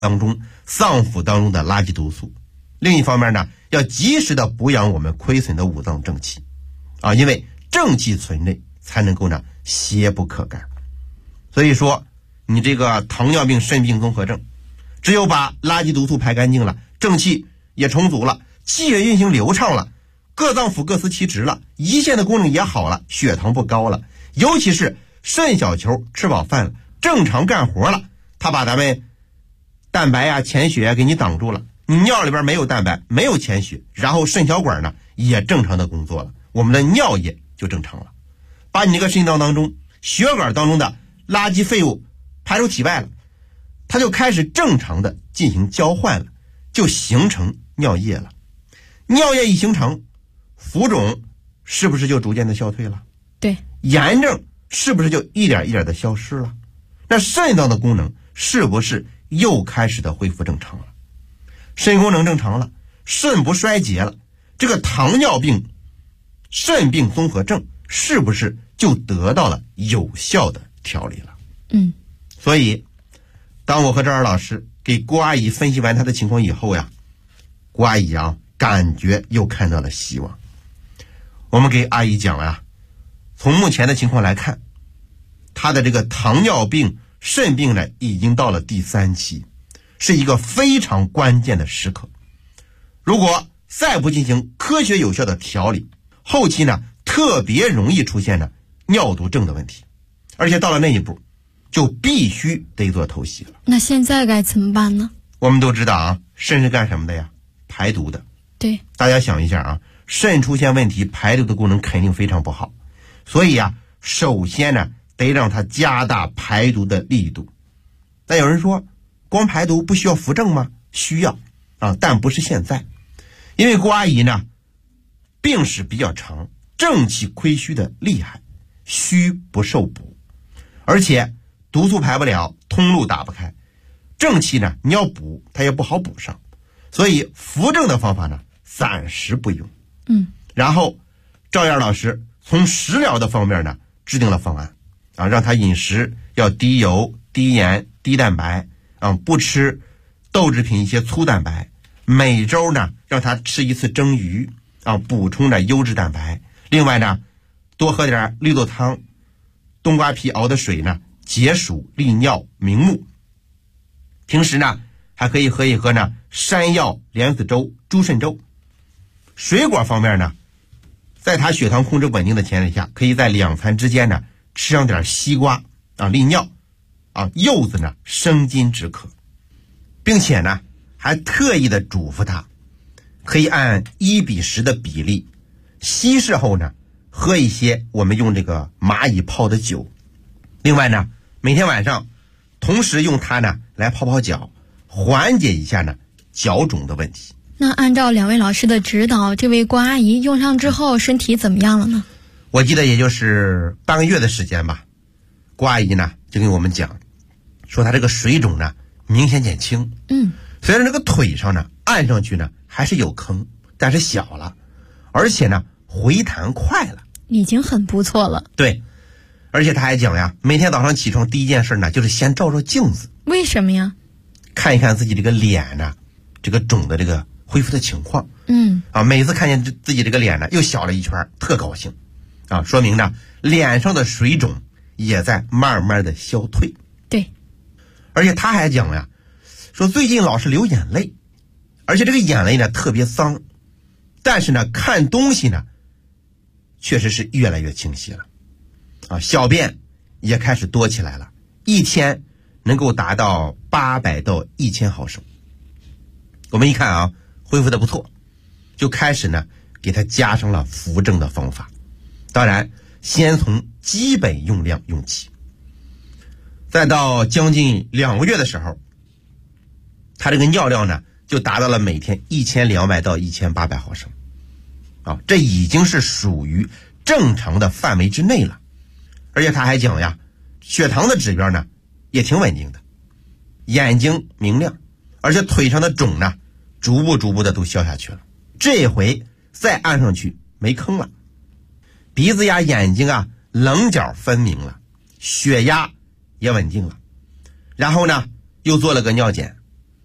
当中脏腑当中的垃圾毒素，另一方面呢，要及时的补养我们亏损的五脏正气因为正气存内才能够呢邪不可干。所以说你这个糖尿病肾病综合症，只有把垃圾毒素排干净了，正气也充足了，气血运行流畅了，各脏腑各司其职了，胰腺的功能也好了，血糖不高了，尤其是肾小球吃饱饭了，正常干活了，它把咱们蛋白啊、潜血给你挡住了，你尿里边没有蛋白，没有潜血，然后肾小管呢也正常的工作了，我们的尿液就正常了，把你这个肾脏当中血管当中的垃圾废物排出体外了，它就开始正常的进行交换了，就形成尿液了。尿液一形成，浮肿是不是就逐渐的消退了？ 对。 炎症是不是就一点一点的消失了？那肾脏的功能是不是又开始的恢复正常了？肾功能正常了，肾不衰竭了，这个糖尿病肾病综合症是不是就得到了有效的调理了？所以当我和赵二老师给郭阿姨分析完她的情况以后呀，郭阿姨感觉又看到了希望。我们给阿姨讲从目前的情况来看，她的这个糖尿病肾病呢已经到了第3期，是一个非常关键的时刻。如果再不进行科学有效的调理，后期呢特别容易出现呢尿毒症的问题，而且到了那一步就必须得做透析了。 那现在该怎么办呢？ 我们都知道肾是干什么的呀？排毒的。 对， 大家想一下肾出现问题，排毒的功能肯定非常不好，所以首先呢得让它加大排毒的力度。那有人说光排毒不需要扶正吗？需要但不是现在，因为郭阿姨呢病史比较长，正气亏虚的厉害，虚不受补，而且毒素排不了，通路打不开，正气呢你要补它也不好补上，所以扶正的方法呢暂时不用。然后赵燕老师从食疗的方面呢制定了方案让他饮食要低油、低盐、低蛋白不吃豆制品一些粗蛋白，每周呢让他吃一次蒸鱼补充的优质蛋白，另外呢多喝点绿豆汤，冬瓜皮熬的水呢解暑利尿明目，平时呢还可以喝一喝呢山药莲子粥、猪肾粥。水果方面呢，在他血糖控制稳定的前提下，可以在2餐之间呢吃上点西瓜利尿柚子呢生津止渴，并且呢还特意的嘱咐他可以按1:10的比例稀释后呢喝一些我们用这个蚂蚁泡的酒，另外呢每天晚上同时用它呢来泡泡脚，缓解一下呢脚肿的问题。 那按照2位老师的指导，这位郭阿姨用上之后身体怎么样了呢？ 我记得也就是半个月的时间吧，郭阿姨呢就跟我们讲说她这个水肿呢明显减轻，虽然这个腿上呢按上去呢还是有坑，但是小了，而且呢回弹快了， 已经很不错了。 对，而且她还讲每天早上起床第一件事呢就是先照照镜子。 为什么呀？ 看一看自己这个脸呢这个肿的这个恢复的情况。每次看见自己这个脸呢又小了一圈，特高兴说明呢脸上的水肿也在慢慢的消退。 对， 而且他还讲说最近老是流眼泪，而且这个眼泪呢特别脏，但是呢看东西呢确实是越来越清晰了小便也开始多起来了，一天能够达到800到1000毫升。我们一看恢复的不错，就开始呢给他加上了扶正的方法，当然先从基本用量用起。再到将近2个月的时候，他这个尿量呢就达到了每天1200到1800毫升这已经是属于正常的范围之内了。而且他还讲血糖的指标呢也挺稳定的，眼睛明亮，而且腿上的肿呢逐步的都消下去了，这回再按上去没坑了，鼻子呀眼睛棱角分明了，血压也稳定了。然后呢又做了个尿检，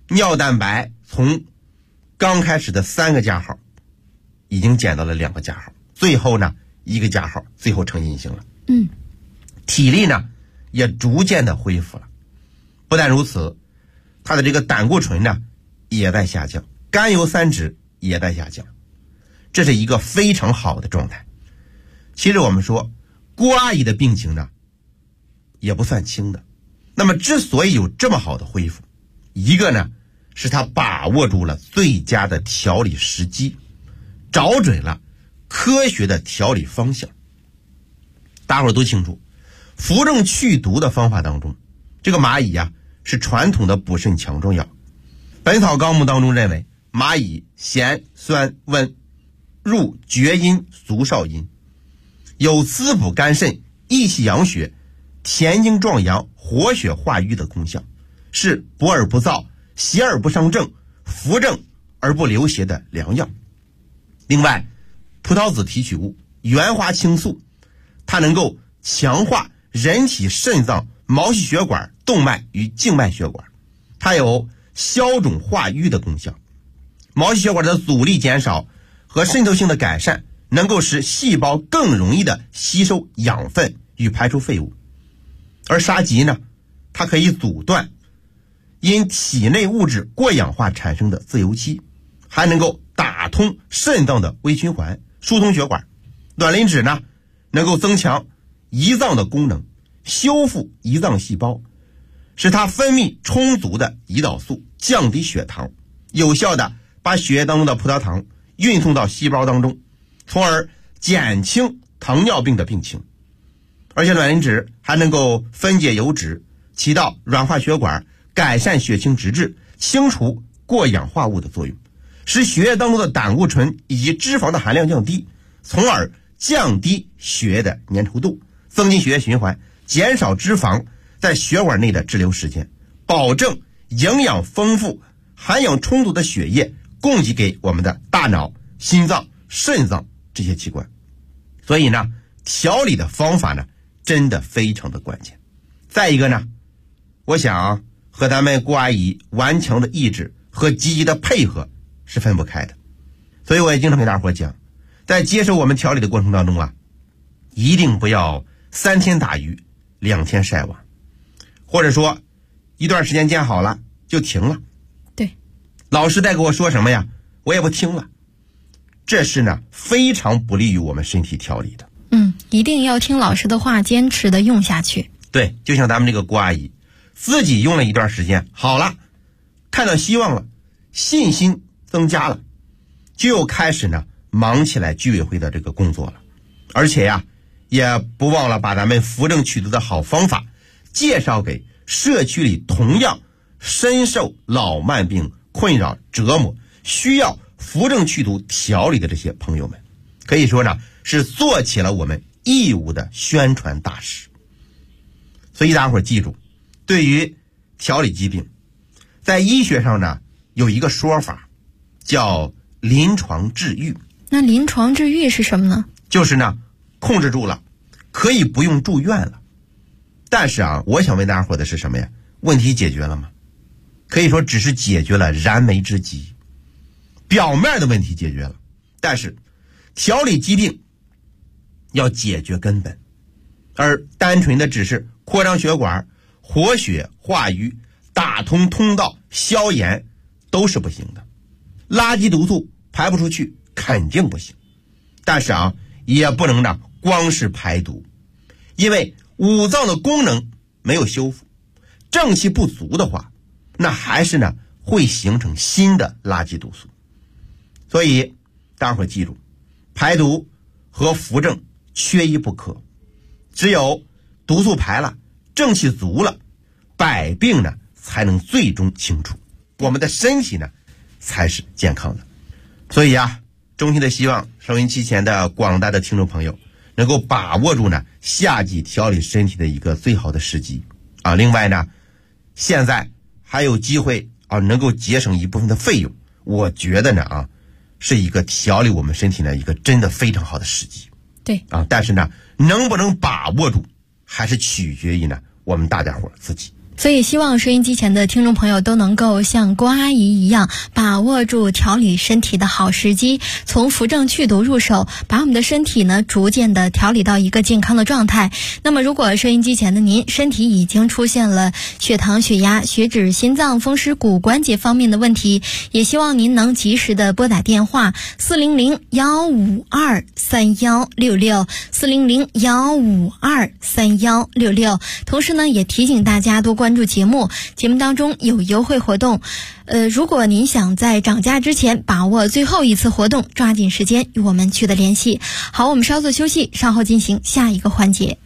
尿蛋白从刚开始的3个加号已经减到了2个加号，最后呢1个加号，最后呈阴性了。体力呢也逐渐的恢复了。不但如此，他的这个胆固醇呢也在下降，甘油三酯也在下降，这是一个非常好的状态。其实我们说郭阿姨的病情呢也不算轻的，那么之所以有这么好的恢复，一个呢是她把握住了最佳的调理时机，找准了科学的调理方向。大伙儿都清楚，扶正祛毒的方法当中，这个蚂蚁是传统的补肾强壮药。本草纲目当中认为，蚂蚁咸酸温，入厥阴足少阴，有滋补肝肾、益气养血、填精壮阳、活血化瘀的功效，是补而不燥、邪而不伤正、扶正而不流邪的良药。另外，葡萄籽提取物原花青素，它能够强化人体肾脏、毛细血管、动脉与静脉血管，它有消肿化瘀的功效。毛细血管的阻力减少和渗透性的改善，能够使细胞更容易的吸收养分与排出废物。而沙棘呢，它可以阻断因体内物质过氧化产生的自由基，还能够打通肾脏的微循环，疏通血管。卵磷脂呢，能够增强胰脏的功能，修复胰脏细胞，使它分泌充足的胰岛素，降低血糖，有效的把血液当中的葡萄糖运送到细胞当中，从而减轻糖尿病的病情。而且卵磷脂还能够分解油脂，起到软化血管、改善血清脂质、清除过氧化物的作用，使血液当中的胆固醇以及脂肪的含量降低，从而降低血液的粘稠度，增进血液循环，减少脂肪在血管内的滞留时间，保证营养丰富、含氧充足的血液供给给我们的大脑、心脏、肾脏这些器官。所以呢，调理的方法呢真的非常的关键。再一个呢，我想和咱们郭阿姨顽强的意志和积极的配合是分不开的。所以我也经常跟大伙讲，在接受我们调理的过程当中一定不要3天打鱼2天晒网，或者说一段时间见好了就停了。 对， 老师再给我说什么呀，我也不听了，这是呢非常不利于我们身体调理的。 一定要听老师的话，坚持的用下去。 对，就像咱们这个郭阿姨自己用了一段时间好了，看到希望了，信心增加了，就开始呢忙起来居委会的这个工作了。而且也不忘了把咱们扶正祛毒的好方法介绍给社区里同样深受老慢病困扰折磨，需要扶正祛毒调理的这些朋友们，可以说呢是做起了我们义务的宣传大使。所以大伙儿记住，对于调理疾病，在医学上呢有一个说法叫临床治愈。 那临床治愈是什么呢？ 就是呢控制住了，可以不用住院了。但是我想问大伙的是什么呀？问题解决了吗？可以说只是解决了燃眉之急，表面的问题解决了，但是调理疾病要解决根本，而单纯的只是扩张血管、活血化瘀、打通通道、消炎都是不行的。垃圾毒素排不出去肯定不行，但是也不能呢光是排毒，因为五脏的功能没有修复，正气不足的话，那还是呢会形成新的垃圾毒素。所以大伙记住，排毒和扶正缺一不可，只有毒素排了，正气足了，百病呢才能最终清除，我们的身体呢才是健康的。所以衷心的希望收音机前的广大的听众朋友能够把握住呢夏季调理身体的一个最好的时机另外呢，现在还有机会能够节省一部分的费用，我觉得呢是一个调理我们身体呢一个真的非常好的时机。 对但是呢能不能把握住还是取决于呢我们大家伙自己。 所以希望收音机前的听众朋友都能够像郭阿姨一样，把握住调理身体的好时机，从扶正祛毒入手，把我们的身体呢逐渐的调理到一个健康的状态。那么如果收音机前的您身体已经出现了血糖、血压、血脂、心脏、风湿、骨关节方面的问题，也希望您能及时的拨打电话400-152-3166 400-152-3166。同时呢，也提醒大家多关注节目当中有优惠活动。如果您想在涨价之前把握最后一次活动，抓紧时间与我们取得联系。好，我们稍作休息，稍后进行下一个环节。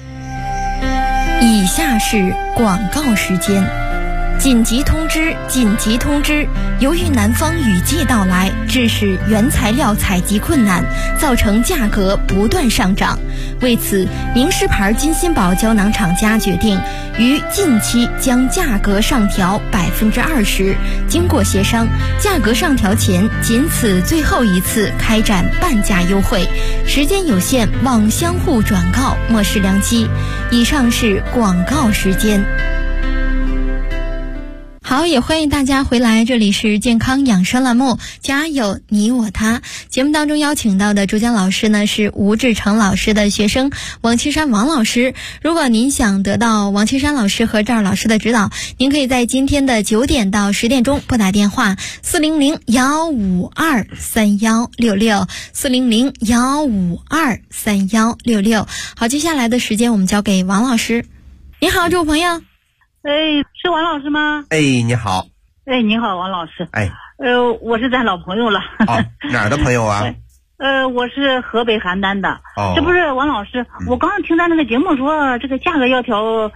以下是广告时间。紧急通知！紧急通知！由于南方雨季到来，致使原材料采集困难，造成价格不断上涨。为此，名仕牌金鑫宝胶囊厂家决定于近期将价格上调20%。经过协商，价格上调前仅此最后一次开展半价优惠，时间有限，望相互转告，莫视良机。以上是广告时间。好，也欢迎大家回来，这里是健康养生栏目，家有你我他。节目当中邀请到的主讲老师呢是吴志成老师的学生王青山王老师。如果您想得到王青山老师和赵老师的指导，您可以在今天的9点到10点钟拨打电话400-152-3166 400-152-3166。好，接下来的时间我们交给王老师。你好，这位朋友。 是王老师吗？ 你好。 你好，王老师。我是咱老朋友了。 哪儿的朋友啊？ 我是河北邯郸的。 这不是王老师，我刚刚听咱那个节目说，这个价格要调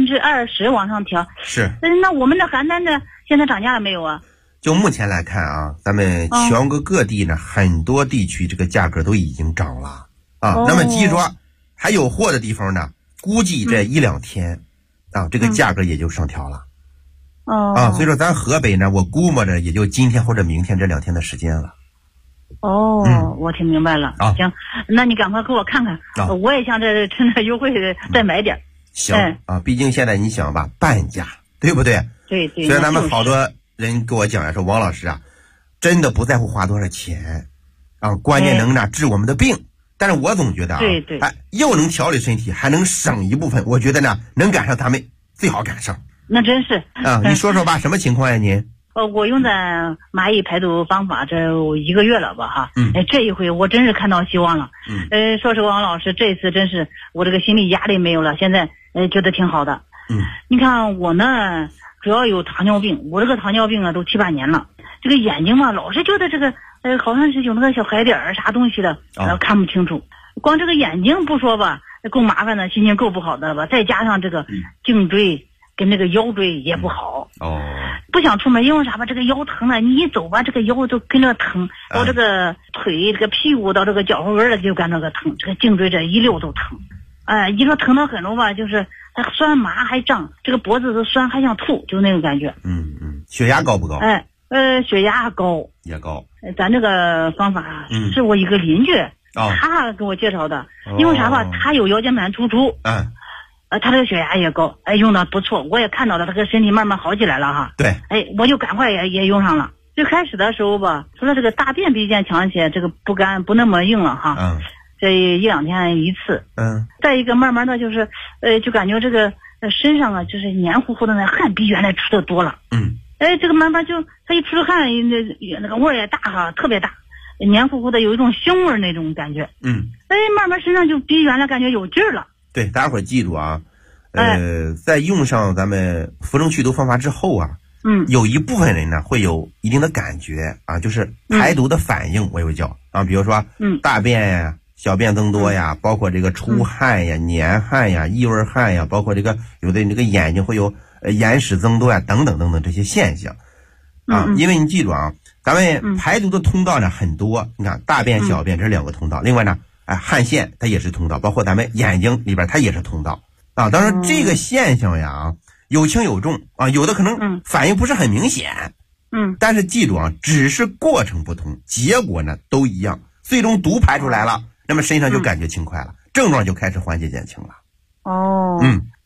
20%往上调。 是。 那我们这邯郸的现在涨价了没有啊？ 就目前来看啊，咱们全国各地呢，很多地区这个价格都已经涨了那么记住，还有货的地方呢，估计这1-2天。这个价格也就上调了。所以说咱河北呢，我估摸着也就今天或者明天这2天的时间了。 我听明白了。行，那你赶快给我看看，我也想这趁着优惠再买点。 行毕竟现在你想吧，半价，对不对？ 对。 虽然咱们好多人跟我讲说，王老师啊，真的不在乎花多少钱关键能治我们的病。但是我总觉得对， 又能调理身体，还能省一部分，我觉得呢，能赶上咱们最好赶上。 那真是你说说吧，什么情况呀您？ 我用咱蚂蚁排毒方法这1个月了吧哈。这一回我真是看到希望了。说实话，王老师，这次真是我这个心理压力没有了，现在觉得挺好的。你看我呢，主要有糖尿病，我这个糖尿病都7-8年了，这个眼睛嘛，老是觉得这个好像是有那个小黑点儿啥东西的，看不清楚。光这个眼睛不说吧，够麻烦的，心情够不好的了吧？再加上这个颈椎跟那个腰椎也不好。不想出门，因为啥吧？这个腰疼了，你一走吧，这个腰就跟着疼，到这个腿、这个屁股到这个脚后跟了就感那个疼，这个颈椎这一溜都疼。一说疼到很多吧，就是它酸麻还胀，这个脖子都酸还想吐，就那种感觉。 血压高不高？ 血压高。也高。咱这个方法是我一个邻居，他给我介绍的，因为啥吧？他有腰间盘突出。他这个血压也高，用的不错，我也看到了，他个身体慢慢好起来了哈。 对。 我就赶快也用上了。最开始的时候吧，除了这个大便比以前强一些，这个不干不那么硬了哈。这1-2天一次。再一个慢慢的就是，就感觉这个身上啊，就是黏糊糊的那汗比原来出的多了。这个慢慢就他一出汗，那个味儿也大哈，特别大，黏糊糊的，有一种腥味那种感觉。慢慢身上就比原来感觉有劲儿了。对， 大家伙记住啊，在用上咱们扶正祛毒方法之后啊，有一部分人呢会有一定的感觉就是排毒的反应，我有叫比如说大便呀、小便增多呀，包括这个出汗呀、黏汗呀、异味汗呀，包括这个有的这个眼睛会有眼屎增多呀，等等等等这些现象因为你记住咱们排毒的通道呢很多，你看大便、小便这是2个通道，另外呢汗腺它也是通道，包括咱们眼睛里边它也是通道当然这个现象呀有轻有重有的可能反应不是很明显但是记住只是过程不同，结果呢都一样，最终毒排出来了，那么身上就感觉轻快了，症状就开始缓解减轻了。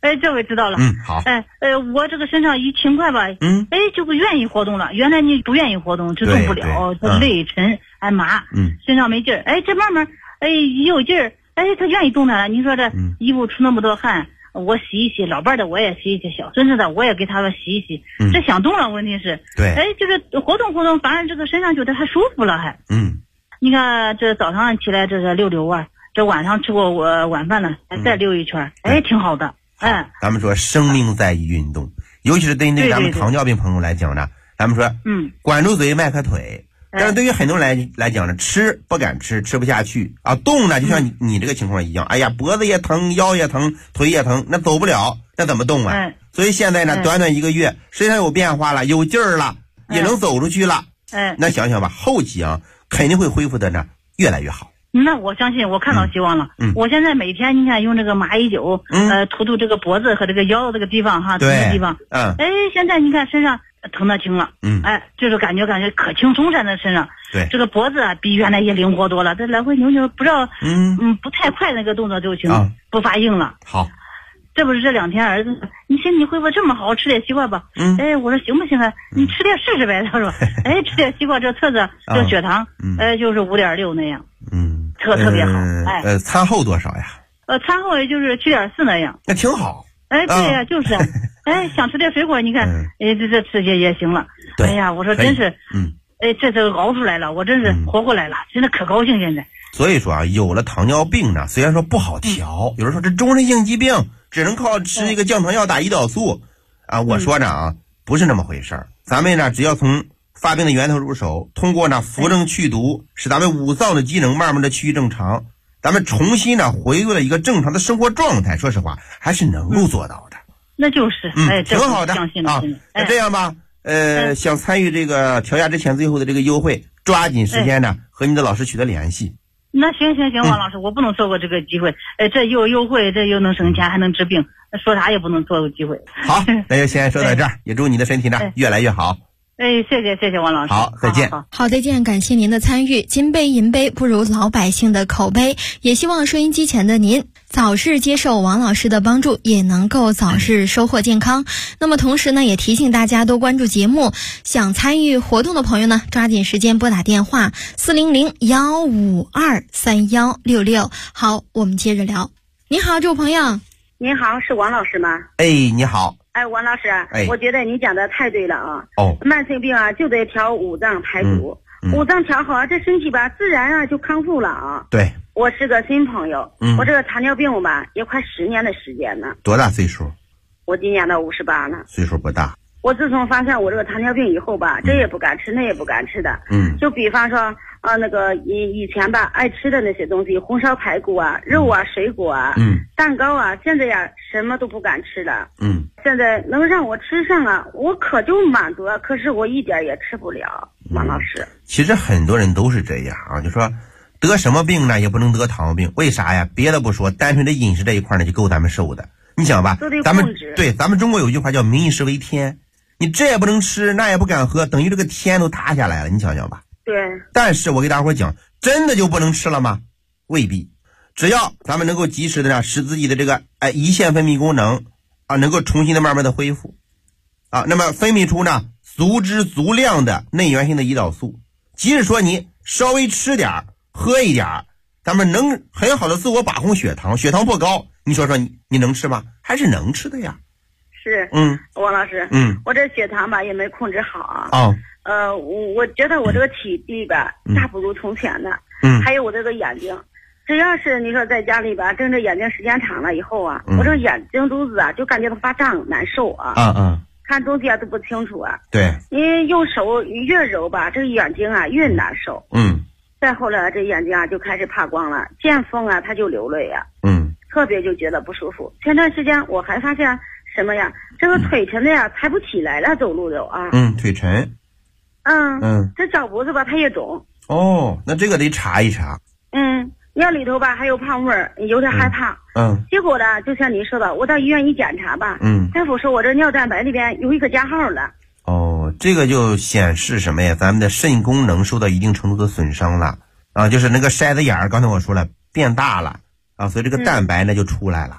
这回知道了。 好。 我这个身上一轻快吧，就不愿意活动了。原来你不愿意活动，就动不了，就累沉，麻，身上没劲儿。这慢慢，一有劲儿，他愿意动弹了。你说这衣服出那么多汗，我洗一洗，老伴的我也洗一洗，小孙子的我也给他们洗一洗。这想动了，问题是， 对， 就是活动活动，反正这个身上觉得还舒服了，还。你看这早上起来这是溜溜啊，这晚上吃过晚饭了，再溜一圈，挺好的。 咱们说生命在于运动，尤其是对咱们糖尿病朋友来讲呢，咱们说管住嘴迈开腿。但是对于很多人来讲呢，吃不敢吃，吃不下去啊，动呢就像你这个情况一样，哎呀，脖子也疼，腰也疼，腿也疼，那走不了，那怎么动啊？所以现在呢，短短1个月，身上有变化了，有劲儿了，也能走出去了。那想想吧，后期啊肯定会恢复的呢越来越好。 那我相信，我看到希望了。我现在每天你看用这个麻衣灸，涂这个脖子和这个腰这个地方哈，疼的地方。现在你看身上疼得轻了。就是感觉可轻松在那身上。 对，这个脖子啊比原来也灵活多了，这来回扭扭，不知道不太快那个动作就行，不发硬了。 好。 这不是这2天儿子，你身体恢复这么好，吃点西瓜吧。我说行不行啊？你吃点试试呗。他说，吃点西瓜，这测测这血糖，就是5.6那样。特别好。 餐后多少呀？ 餐后也就是7.4那样。 那挺好。 对呀，就是。想吃点水果，你看，这吃些也行了。 对。 哎呀，我说真是，这熬出来了，我真是活过来了，真的可高兴现在。 所以说啊，有了糖尿病呢，虽然说不好调，有人说这终身性疾病，只能靠吃一个降糖药打胰岛素啊。我说呢不是那么回事儿。咱们呢只要从发病的源头入手，通过呢扶正祛毒，使咱们五脏的机能慢慢的趋于正常，咱们重新呢回归了一个正常的生活状态，说实话还是能够做到的。 那就是挺好的啊。那这样吧，想参与这个调价之前最后的这个优惠，抓紧时间呢和你的老师取得联系。 那行，王老师，我不能错过这个机会。这又优惠，这又能省钱，还能治病，说啥也不能错过机会。 好，那就先说到这儿，也祝你的身体呢越来越好。 谢谢王老师。 好，再见。 好，再见，感谢您的参与。金杯银杯不如老百姓的口碑，也希望收音机前的您早日接受王老师的帮助，也能够早日收获健康。那么同时呢，也提醒大家多关注节目，想参与活动的朋友呢，抓紧时间拨打电话400-152-3166。好，我们接着聊。你好，这位朋友。 您好，是王老师吗？ 你好。 王老师，我觉得你讲的太对了啊。慢性病啊，就得调五脏排毒，五脏调好，这身体吧自然啊就康复了啊。 对， 我是个新朋友，我这个糖尿病吧也快10年的时间了。 多大岁数？ 我今年到58了。 岁数不大。 我自从发现我这个糖尿病以后吧，这也不敢吃，那也不敢吃的。就比方说那个以前吧爱吃的那些东西，红烧排骨啊、肉啊、水果啊、蛋糕啊，现在呀什么都不敢吃了。现在能让我吃上啊，我可就满足了，可是我一点也吃不了。王老师， 其实很多人都是这样啊，就说得什么病呢也不能得糖尿病，为啥呀？别的不说，单纯的饮食这一块呢就够咱们受的。你想吧，咱们中国有句话叫民以食为天，你这也不能吃，那也不敢喝，等于这个天都塌下来了，你想想吧。 对。 但是我给大伙讲，真的就不能吃了吗？未必。只要咱们能够及时的使自己的这个胰腺分泌功能能够重新的慢慢的恢复那么分泌出呢足质足量的内源性的胰岛素。即使说你稍微吃点喝一点，咱们能很好的自我把控血糖，血糖不高，你说说你能吃吗？还是能吃的呀。 是。王老师，我这血糖吧也没控制好我觉得我这个体力吧大不如从前的。还有我这个眼睛，只要是你说在家里吧睁着眼睛时间长了以后我这个眼睛肚子就感觉到发胀难受看东西都不清楚对， 你用手越揉吧，这个眼睛越难受。再后来这眼睛就开始怕光了，见风它就流泪特别就觉得不舒服。前段时间我还发现什么呀？这个腿沉的抬不起来了，走路都腿沉。 这脚脖子吧它也肿。 那这个得查一查。 尿里头吧还有胖味儿，有点害怕。结果呢，就像你说的，我到医院一检查吧，大夫说我这尿蛋白里边有一个加号了。 这个就显示什么呀？咱们的肾功能受到一定程度的损伤了就是那个筛子眼儿，刚才我说了变大了所以这个蛋白呢就出来了。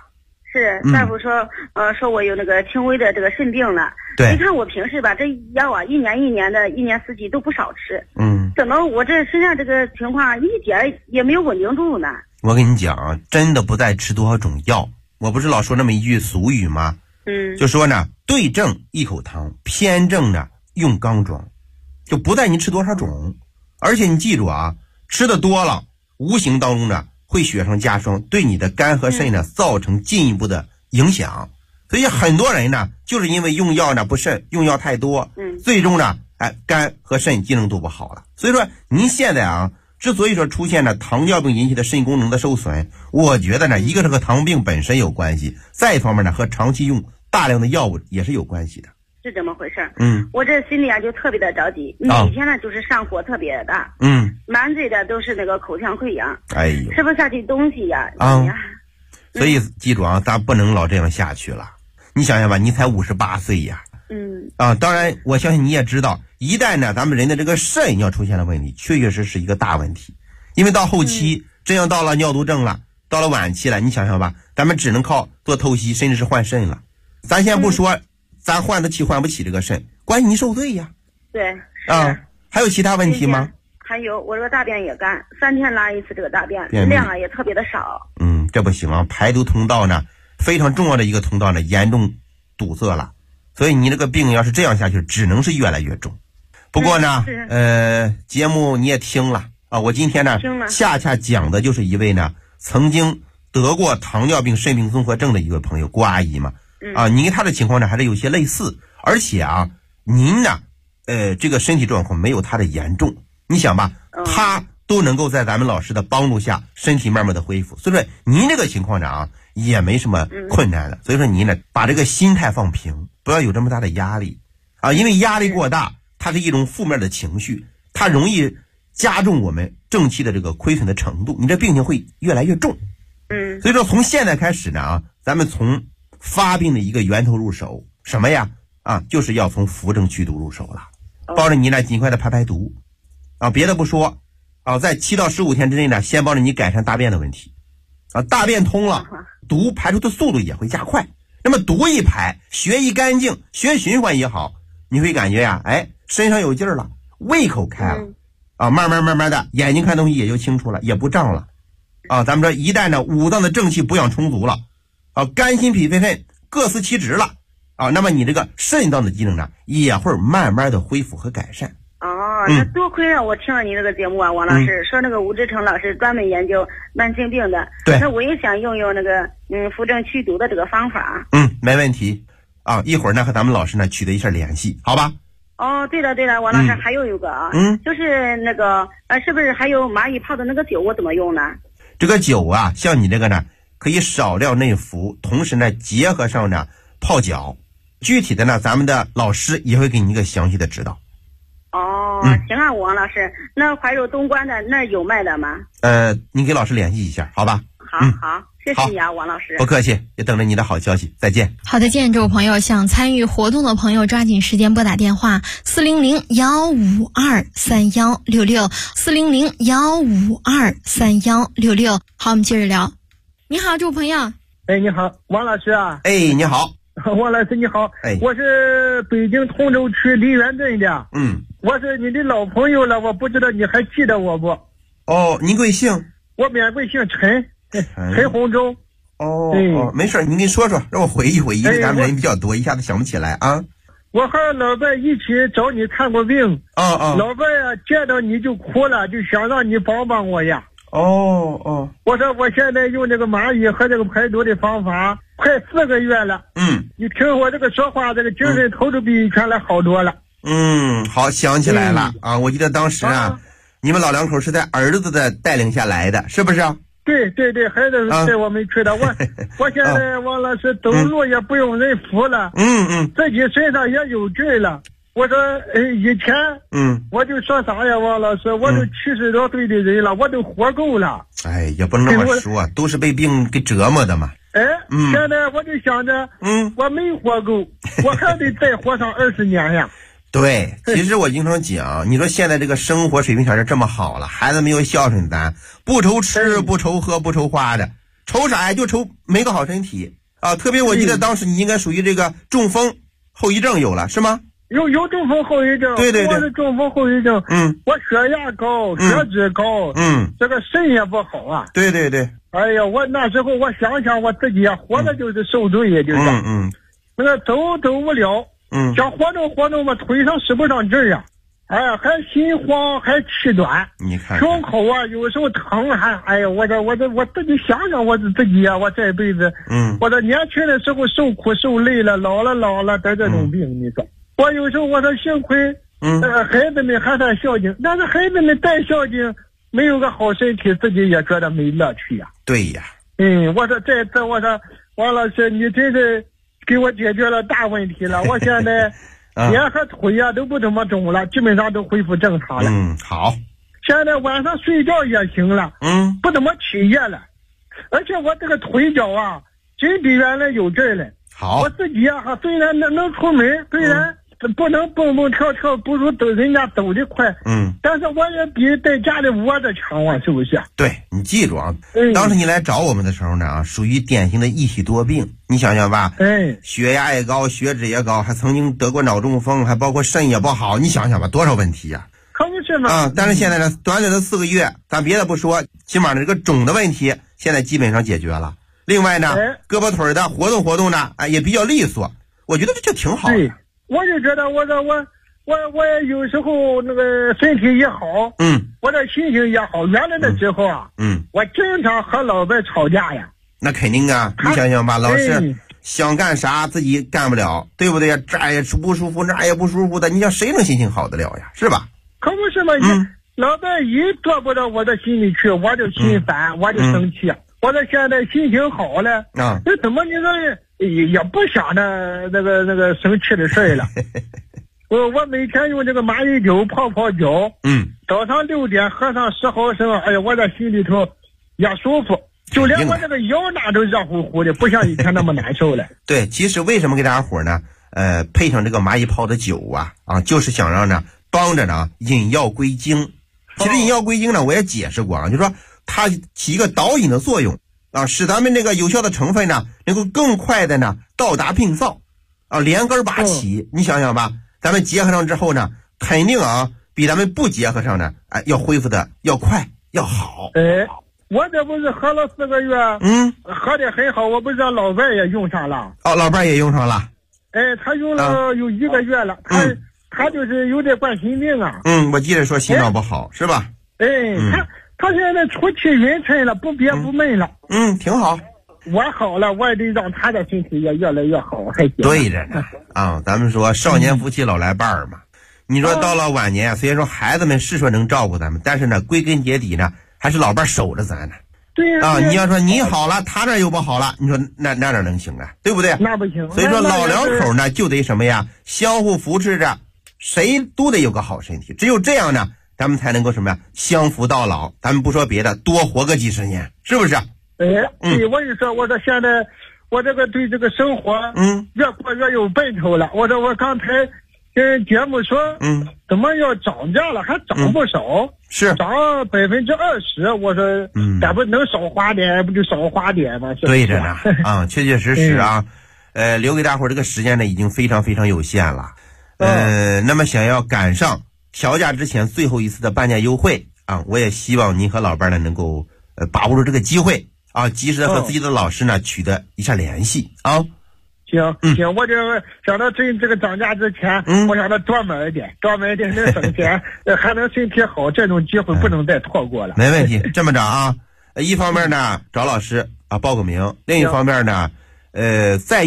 是大夫说，说我有那个轻微的这个肾病了。 对， 你看我平时吧，这药啊，一年一年的，一年四季都不少吃。怎么我这身上这个情况一点也没有稳定住呢？ 我跟你讲，真的不在吃多少种药。我不是老说那么一句俗语吗？就说呢，对症一口汤，偏症呢用缸装，就不在你吃多少种。而且你记住啊，吃的多了，无形当中呢会雪上加霜，对你的肝和肾呢造成进一步的影响。所以很多人呢就是因为用药呢不慎，用药太多，最终呢肝和肾机能都不好了。所以说您现在啊，之所以说出现了糖尿病引起的肾功能的受损，我觉得呢，一个是和糖病本身有关系，再一方面呢和长期用大量的药物也是有关系的。 是这么回事。我这心里啊就特别的着急，每天呢就是上火特别大，满嘴的都是那个口腔溃疡， 哎呦， 吃不下去东西呀。 所以记住啊，咱不能老这样下去了。你想想吧，你才58岁呀。当然我相信你也知道，一旦呢咱们人的这个肾要出现了问题，确确实是一个大问题。因为到后期真要到了尿毒症了，到了晚期了，你想想吧，咱们只能靠做透析，甚至是换肾了。咱先不说咱换得起换不起这个肾，关系你受罪呀。 对， 还有其他问题吗？ 还有我这个大便也干，3天拉一次这个大便，量啊也特别的少。 这不行啊，排毒通道呢非常重要的一个通道呢严重堵塞了，所以你这个病要是这样下去，只能是越来越重。不过呢节目你也听了啊，我今天呢恰恰讲的就是一位呢曾经得过糖尿病肾病综合症的一位朋友郭阿姨嘛。您跟她的情况呢还是有些类似，而且啊您呢这个身体状况没有她的严重。你想吧，她都能够在咱们老师的帮助下身体慢慢的恢复，所以说您这个情况呢也没什么困难的。所以说您呢把这个心态放平，不要有这么大的压力因为压力过大它是一种负面的情绪，它容易加重我们正气的这个亏损的程度，你这病情会越来越重。所以说从现在开始呢咱们从发病的一个源头入手，什么呀就是要从扶正祛毒入手了。帮着你呢尽快的排毒别的不说在7到15天之内呢，先帮着你改善大便的问题大便通了，毒排出的速度也会加快。那么毒一排，血一干净，血循环也好，你会感觉呀身上有劲儿了，胃口开了慢慢的眼睛看东西也就清楚了，也不胀了咱们说一旦呢五脏的正气补养充足了肝心脾肺肾各司其职了那么你这个肾脏的机能呢也会慢慢的恢复和改善。 那多亏了我听了你这个节目啊，王老师说那个吴志成老师专门研究慢性病的， 对， 那我也想用这个扶正祛毒的这个方法。 没问题一会儿呢和咱们老师呢取得一下联系，好吧？ 对了，王老师还有一个就是那个是不是还有蚂蚁泡的那个酒我怎么用呢？ 这个酒啊，像你这个呢可以少量内服，同时呢结合上呢泡脚，具体的呢咱们的老师也会给你一个详细的指导。 行啊，王老师，那怀柔东关的那有卖的吗？ 您给老师联系一下，好吧？ 好，谢谢你啊，王老师。 不客气，也等着你的好消息，再见。 好的，建筑朋友，想参与活动的朋友抓紧时间拨打电话400-152-3166，400-152-3166。好，我们接着聊。你好，这位朋友。 你好，王老师啊。 你好。 王老师你好，我是北京通州区梨园镇的。我是你的老朋友了，我不知道你还记得我不？ 您贵姓？ 我免贵姓陈洪洲。 没事，您给说说，让我回忆回忆，因为咱们人比较多，一下子想不起来啊。 我和老伴一起找你看过病。老伴呀见到你就哭了，就想让你帮帮我呀。我说我现在用这个蚂蚁和这个排毒的方法快4个月了。你听我这个说话，这个精神头都比以前来好多了。 好，想起来了我记得当时你们老两口是在儿子的带领下来的，是不是？ 对，孩子带我们去的。我现在王老师走路也不用人扶了，自己身上也有劲了。我说以前我就说啥呀，王老师，我都70多岁的人了，我都活够了。 也不能那么说，都是被病给折磨的嘛。 现在我就想着我没活够，我还得再活上20年呀。 对，其实我经常讲，你说现在这个生活水平条件这么好了，孩子没有孝顺咱，不愁吃不愁喝不愁花的，愁啥呀？就愁没个好身体啊，特别我记得当时你应该属于这个中风后遗症有了是吗？ 有中风后遗症， 对对对， 我是中风后遗症，我血压高，血脂高，这个肾也不好啊， 对对对， 哎呀，我那时候我想想我自己啊，活的就是受罪也就是，那个走不了，想活动嘛，腿上使不上劲儿呀，哎呀，还心慌，还气短， 你看胸口啊有时候疼，还哎呀，我自己想想我自己啊，我这辈子，我这年轻的时候受苦受累了，老了得这种病，你说。我有时候我说幸亏，孩子们还算孝敬，但是孩子们再孝敬，没有个好身体，自己也觉得没乐趣呀。 对呀， 我说这次我说王老师，你真是给我解决了大问题了。我现在脸和腿啊都不怎么肿了，基本上都恢复正常了。 好。 现在晚上睡觉也行了，不怎么起夜了，而且我这个腿脚啊，真比原来有劲儿了。 好， 我自己啊，虽然能出门，虽然不能蹦蹦跳跳，不如人家走得快，但是我也比在家里窝着强啊，是不是？ 对，你记住啊，当时你来找我们的时候呢，属于典型的一体多病，你想想吧，血压也高，血脂也高，还曾经得过脑中风，还包括肾也不好，你想想吧，多少问题呀！ 可不是吗？ 但是现在呢，短短的4个月，咱别的不说，起码呢这个肿的问题现在基本上解决了。另外呢，胳膊腿的活动呢，也比较利索，我觉得这就挺好的。 我就觉得我也有时候那个身体也好，我这心情也好。原来的时候啊，我经常和老伴吵架呀。 那肯定啊，你想想吧，老是想干啥自己干不了，对不对呀？这也不舒服，那也不舒服的，你想谁能心情好得了呀？是吧？ 可不是嘛，老伴一做不到我的心里去，我就心烦，我就生气。我这现在心情好了这怎么你说也不想着那个生气的事了。我每天用这个蚂蚁酒泡脚，早上6点喝上10毫升，哎呀，我这心里头也舒服，就连我这个腰那都热乎乎的，不像以前那么难受了。 对，其实为什么给大家伙呢？配上这个蚂蚁泡的酒就是想让呢帮着呢引药归经。其实引药归经呢，我也解释过就是说它起一个导引的作用使咱们这个有效的成分呢能够更快的呢到达病灶连根拔起。你想想吧，咱们结合上之后呢，肯定比咱们不结合上呢要恢复的要快要好。 我这不是喝了4个月，喝的很好，我不是让老伴也用上了。 老伴也用上了。 他用了有1个月了，他就是有点冠心病啊。 我记得说心脏不好是吧？ 他现在出气匀称了，不憋不闷了。 挺好。 我好了，我也得让他的身体也越来越好。 对着呢咱们说少年夫妻老来伴儿嘛。你说到了晚年虽然说孩子们是说能照顾咱们，但是呢归根结底呢还是老伴守着咱呢。 对呀你要说你好了，他这又不好了，你说那哪能行啊？对不对？ 那不行。 所以说老两口呢就得什么呀？相互扶持着，谁都得有个好身体，只有这样呢咱们才能够什么呀？相扶到老。咱们不说别的，多活个几十年，是不是？ 我就说，我说现在我这个对这个生活，越过越有奔头了。我说我刚才跟节目说，怎么要涨价了，还涨不少， 是涨20%。我说，咱不能少花点，不就少花点吗？ 对着呢确确实实留给大伙这个时间呢已经非常非常有限了。那么想要赶上调价之前最后一次的半价优惠我也希望您和老伴呢能够把握住这个机会及时的和自己的老师呢取得一下联系行，我就想到这个涨价之前，我想到多买一点能省钱，还能身体好，这种机会不能再错过了。 没问题，这么着一方面呢找老师报个名，另一方面呢在